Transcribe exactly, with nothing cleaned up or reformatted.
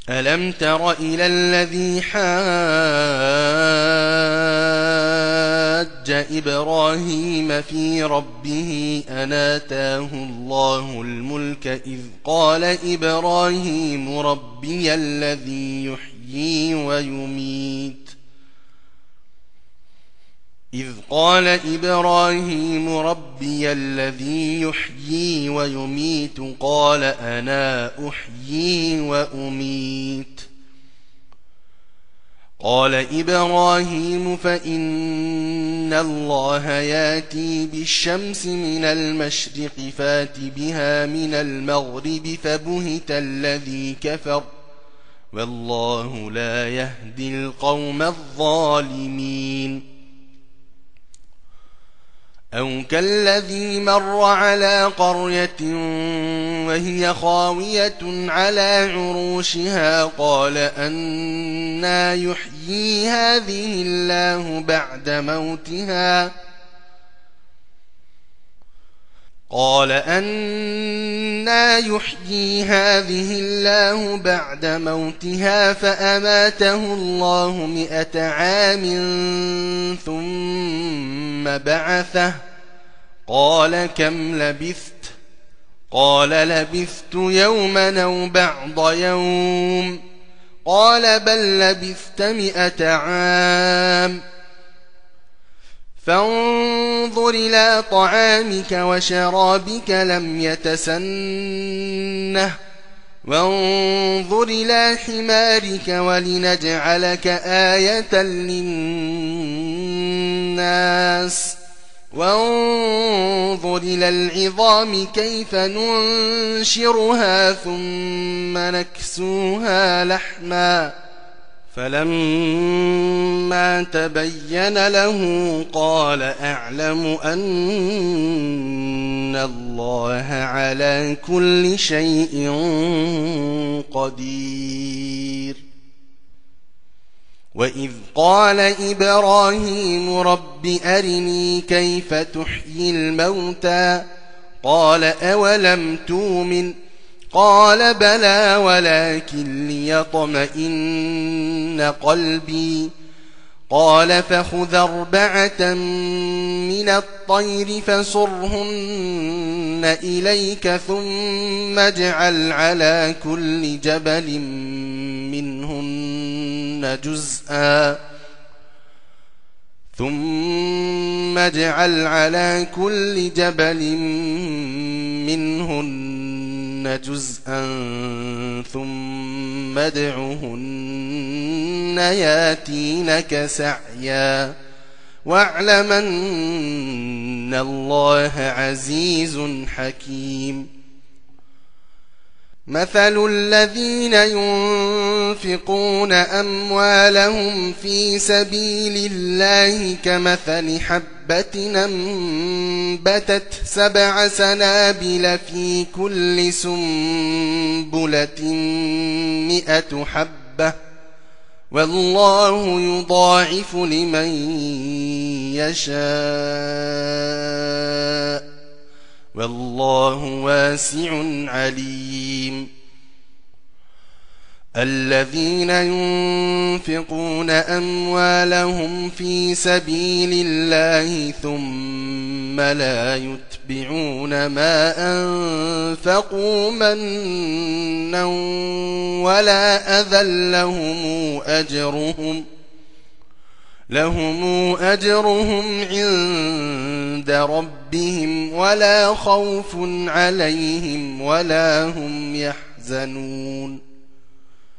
ألم تر إلى الذي حاج إبراهيم في ربه أن آتاه الله الملك إذ قال إبراهيم ربي الذي يحيي ويميت إذ قال إبراهيم ربي الذي يحيي ويميت قال أنا أحيي وأميت قال إبراهيم فإن الله ياتي بالشمس من المشرق فات بها من المغرب فبهت الذي كفر والله لا يهدي القوم الظالمين أو كالذي مر على قرية وهي خاوية على عروشها قال أنى يحيي هذه الله بعد موتها قال أنى يحيي هذه الله بعد موتها فأماته الله مئة عام ثم بعثه قال كم لبثت قال لبثت يوما أو بعض يوم قال بل لبثت مئة عام فانظر إلى طعامك وشرابك لم يتسنه وانظر إلى حمارك ولنجعلك آية للناس وانظر إلى العظام كيف ننشرها ثم نكسوها لحما فلما تبين له قال أعلم أن الله على كل شيء قدير وإذ قال إبراهيم رب أرني كيف تحيي الموتى قال أولم تؤمن قال بلى ولكن ليطمئن قلبي قال فخذ أربعة من الطير فصرهن إليك ثم اجعل على كل جبل منهن جزءا ثم اجعل على كل جبل منهن جزءا ثم ادعهن ياتينك سعيا واعلم أن الله عزيز حكيم مثل الذين ينفقون أموالهم في سبيل الله كمثل حبة أنبتت سبع سنابل في كل سنبلة مئة حبة والله يضاعف لمن يشاء والله واسع عليم الذين ينفقون أموالهم في سبيل الله ثم لا يتبعون ما أنفقوا منا ولا أذى لهم أجرهم لهم أجرهم عند ربهم ولا خوف عليهم ولا هم يحزنون